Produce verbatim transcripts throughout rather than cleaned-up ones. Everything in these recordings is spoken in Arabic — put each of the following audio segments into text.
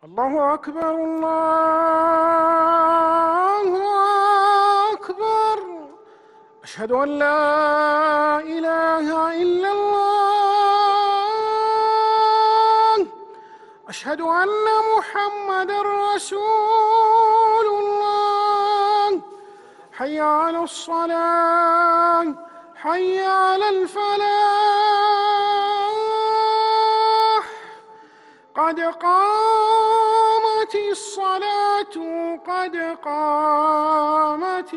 الله أكبر الله أكبر. أشهد أن لا إله إلا الله. أشهد أن محمدًا رسول الله. حي على الصلاة، حي على الفلاح. قد قامت الصلاة، قد قامت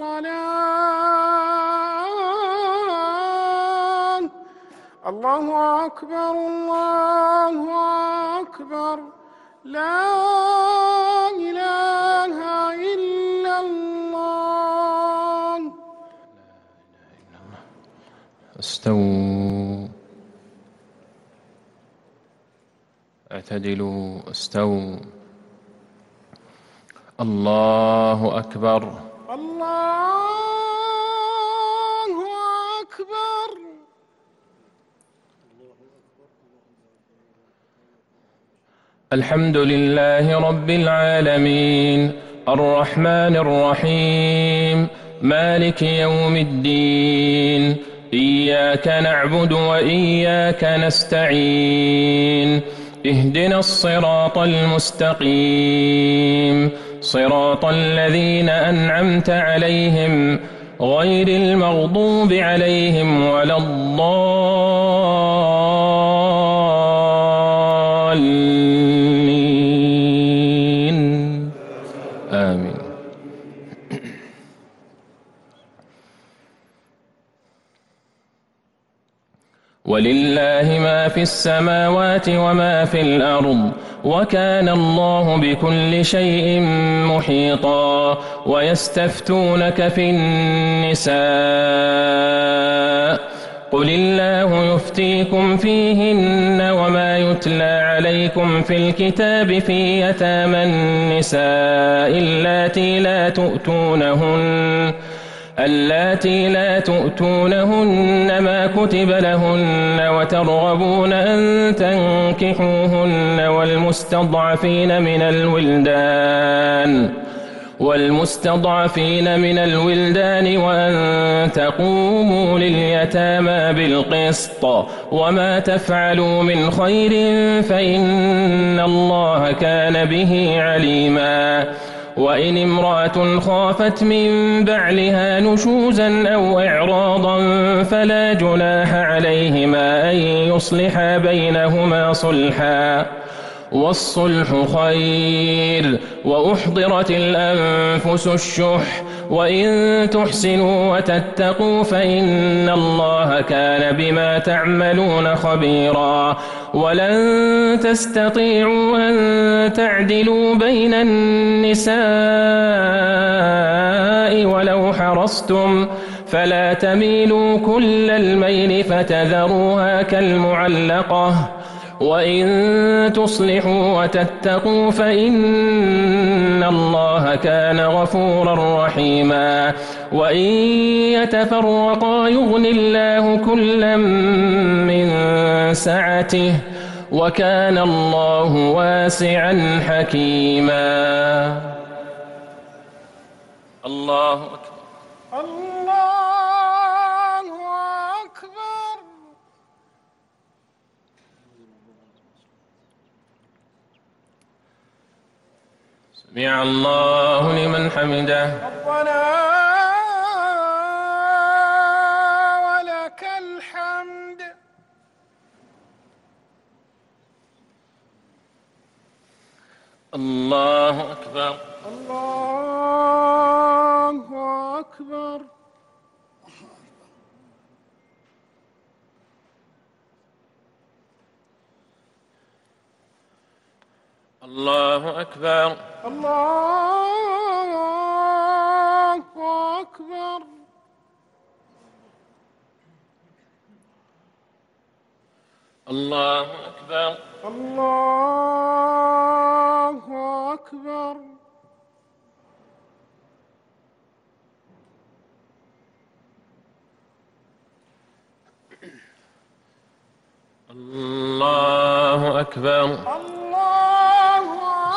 الصلاة. الله أكبر الله أكبر. لا إله إلا الله. استووا، اعتدلوا، استووا. الله أكبر الله أكبر. الحمد لله رب العالمين، الرحمن الرحيم، مالك يوم الدين. إياك نعبد وإياك نستعين. اهدنا الصراط المستقيم، صراط الذين أنعمت عليهم غير المغضوب عليهم ولا الضالين. آمين. ولله ما في السماوات وما في الأرض، وكان الله بكل شيء محيطا. ويستفتونك في النساء، قل الله يفتيكم فيهن وما يتلى عليكم في الكتاب في يتامى النساء اللاتي لا تؤتونهن اللاتي لا تؤتونهن ما كتب لهن وترغبون أن تنكحوهن والمستضعفين من الولدان والمستضعفين من الولدان وأن تقوموا لليتامى بالقسط. وما تفعلوا من خير فإن الله كان به عليما. وإن امرأة خافت من بعلها نشوزا أو إعراضا فلا جناح عليهما أن يصلحا بينهما صلحا، والصلح خير. وأحضرت الأنفس الشح، وإن تحسنوا وتتقوا فإن الله كان بما تعملون خبيرا. ولن تستطيعوا أن تعدلوا بين النساء ولو حرصتم، فلا تميلوا كل الميل فتذروها كالمعلقة. وإن تصلحوا وتتقوا فإن الله كان غفورا رحيما. وإن يتفرقا يغن الله كلا من سعته، وكان الله واسعا حكيما. الله أكبر الله أكبر. سمع الله لمن حمده. ربنا ولك الحمد. الله أكبر الله أكبر. الله أكبر الله أكبر. الله أكبر الله أكبر. الله أكبر. الله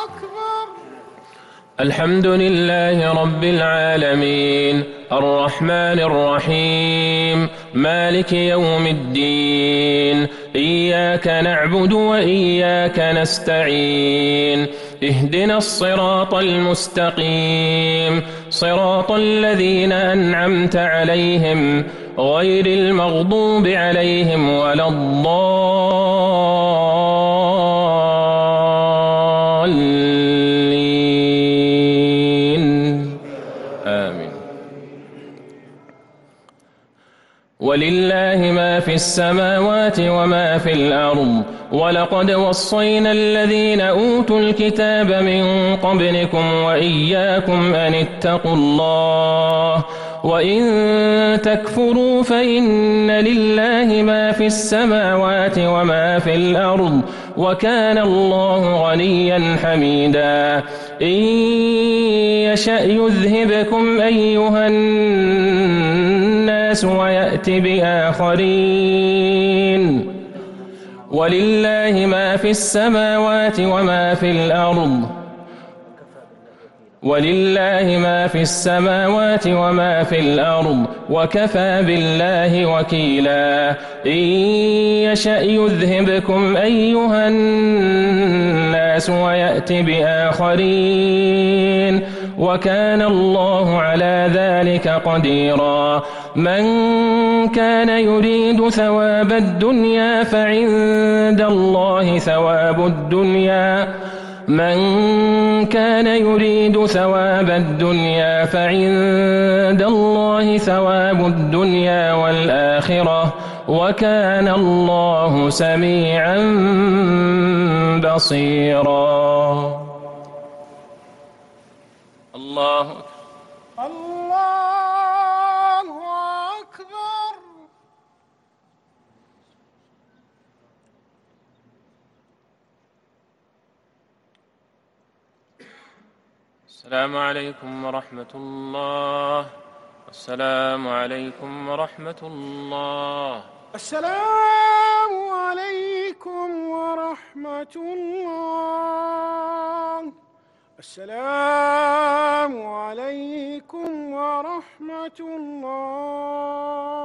الحمد لله رب العالمين الرحمن الرحيم مالك يوم الدين إياك نعبد وإياك نستعين اهدنا الصراط المستقيم صراط الذين أنعمت عليهم غير المغضوب عليهم ولا الضالين آمين. ولله ما في السماوات وما في الأرض ولقد وصينا الذين أوتوا الكتاب من قبلكم وإياكم أن اتقوا الله وإن تكفروا فإن لله ما في السماوات وما في الأرض وكان الله غنيا حميدا. إن يشأ يذهبكم أيها الناس ويأت بآخرين ولله ما في السماوات وما في الأرض ولله ما في السماوات وما في الأرض وكفى بالله وكيلا. إن يشأ يذهبكم أيها الناس ويأت بآخرين وكان الله على ذلك قديرا. من كان يريد ثواب الدنيا فعند الله ثواب الدنيا من كان يريد ثواب الدنيا فعند الله ثواب الدنيا والآخرة وكان الله سميعا بصيرا. الله الله أكبر. السلام عليكم ورحمة الله. السلام عليكم ورحمة الله. السلام عليكم ورحمة الله. السلام عليكم ورحمة الله.